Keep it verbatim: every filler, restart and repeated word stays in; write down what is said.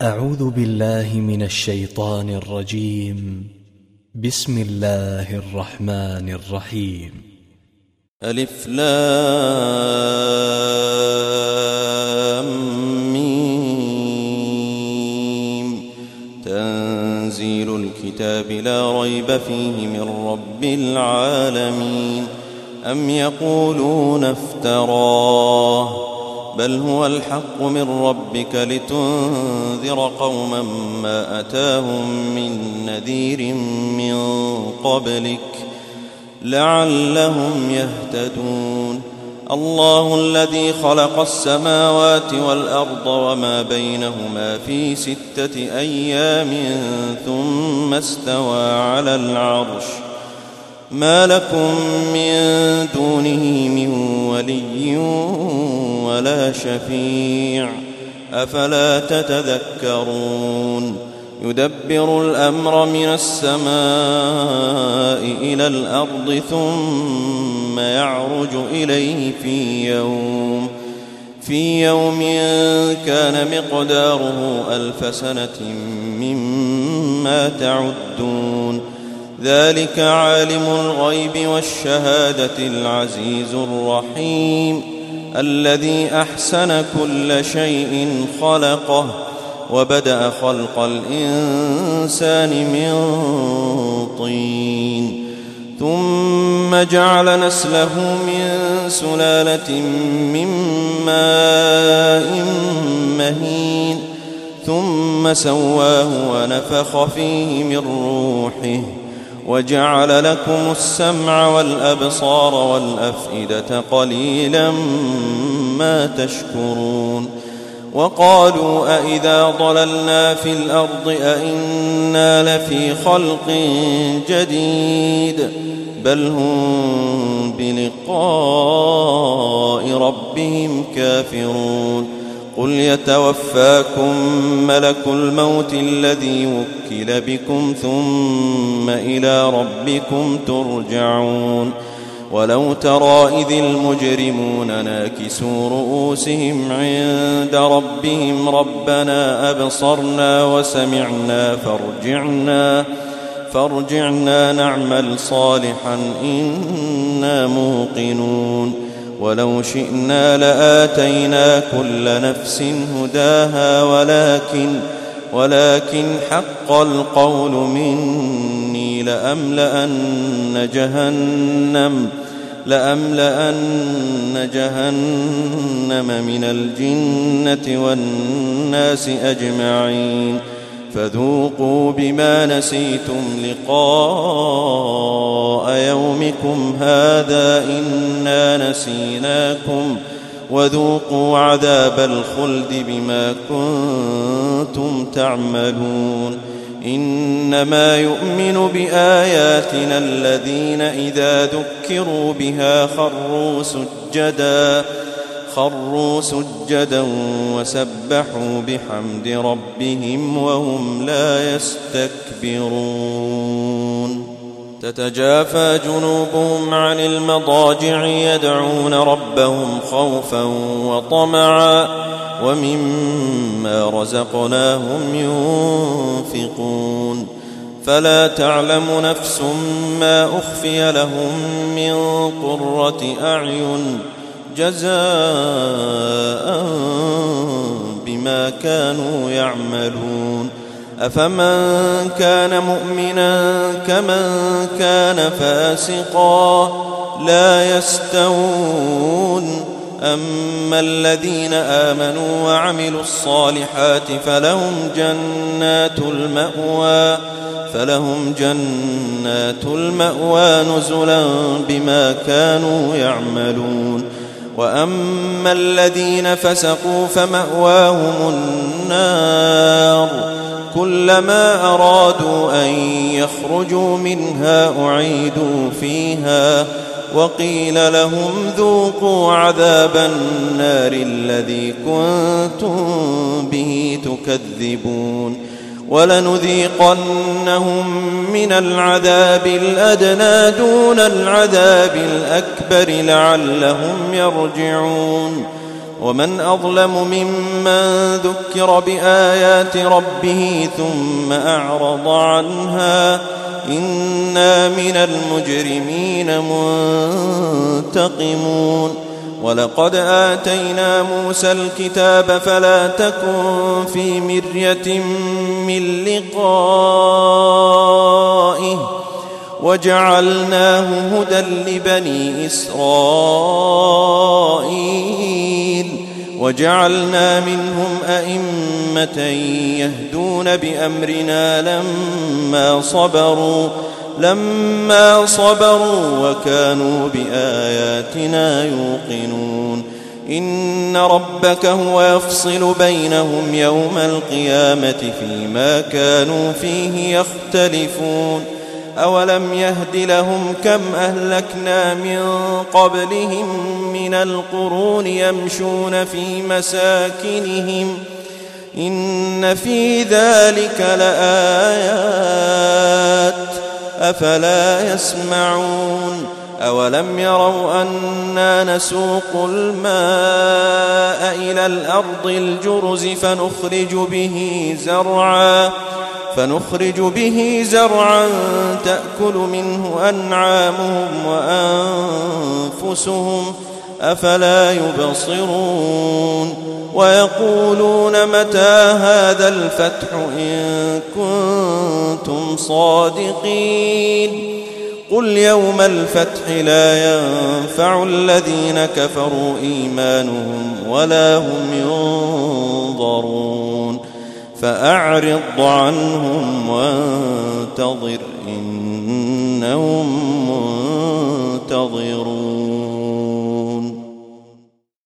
أعوذ بالله من الشيطان الرجيم. بسم الله الرحمن الرحيم. ألف لام ميم. تنزيل الكتاب لا ريب فيه من رب العالمين. أم يقولون افتراه بل هو الحق من ربك لتنذر قوما ما أتاهم من نذير من قبلك لعلهم يهتدون. الله الذي خلق السماوات والأرض وما بينهما في ستة أيام ثم استوى على العرش ما لكم من دونه من ولي ولا شفيع أفلا تتذكرون. يدبر الأمر من السماء إلى الأرض ثم يعرج إليه في يوم في يوم كان مقداره ألف سنة مما تعدون. ذلك عالم الغيب والشهادة العزيز الرحيم الذي أحسن كل شيء خلقه وبدأ خلق الإنسان من طين ثم جعل نسله من سلالة من ماء مهين ثم سواه ونفخ فيه من روحه وجعل لكم السمع والأبصار والأفئدة قليلا ما تشكرون. وقالوا أئذا ضللنا في الأرض أئنا لفي خلق جديد بل هم بلقاء ربهم كافرون. قل يتوفاكم ملك الموت الذي وكل بكم ثم إلى ربكم ترجعون. ولو ترى إذ المجرمون ناكسوا رؤوسهم عند ربهم ربنا أبصرنا وسمعنا فارجعنا فارجعنا نعمل صالحا إنا موقنون. ولو شئنا لآتينا كل نفس هداها ولكن ولكن حق القول مني لأملأن جهنم لأملأن جهنم من الجنة والناس أجمعين. فذوقوا بما نسيتم لقاء يومكم هذا إنا نسيناكم وذوقوا عذاب الخلد بما كنتم تعملون. إنما يؤمن بآياتنا الذين إذا ذكروا بها خروا سجدا خروا سجدا وسبحوا بحمد ربهم وهم لا يستكبرون. تتجافى جنوبهم عن المضاجع يدعون ربهم خوفا وطمعا ومما رزقناهم ينفقون. فلا تعلم نفس ما أخفي لهم من قرة أعين جزاء بما كانوا يعملون. أفمن كان مؤمنا كمن كان فاسقا لا يستوون. أما الذين آمنوا وعملوا الصالحات فلهم جنات المأوى فلهم جنات المأوى نزلا بما كانوا يعملون. وأما الذين فسقوا فمأواهم النار كلما أرادوا أن يخرجوا منها أعيدوا فيها وقيل لهم ذوقوا عذاب النار الذي كنتم به تكذبون. ولنذيقنهم من العذاب الأدنى دون العذاب الأكبر لعلهم يرجعون. ومن أظلم ممن ذكر بآيات ربه ثم أعرض عنها إنا من المجرمين منتقمون ولقد آتينا موسى الكتاب فلا تكن في مرية من لقائه وجعلناه هدى لبني إسرائيل وجعلنا منهم أئمة يهدون بأمرنا لما صبروا لما صبروا وكانوا بآياتنا يوقنون إن ربك هو يفصل بينهم يوم القيامة فيما كانوا فيه يختلفون أولم يهد لهم كم أهلكنا من قبلهم من القرون يمشون في مساكنهم إن في ذلك لآيات أفلا يسمعون أولم يروا أنا نسوق الماء إلى الأرض الجرز فنخرج به زرعا فنخرج به زرعا تأكل منه أنعامهم وأنفسهم أفلا يبصرون ويقولون متى هذا الفتح إن كنتم صادقين قل يوم الفتح لا ينفع الذين كفروا إيمانهم ولا هم ينظرون فأعرض عنهم وانتظر إنهم منتظرون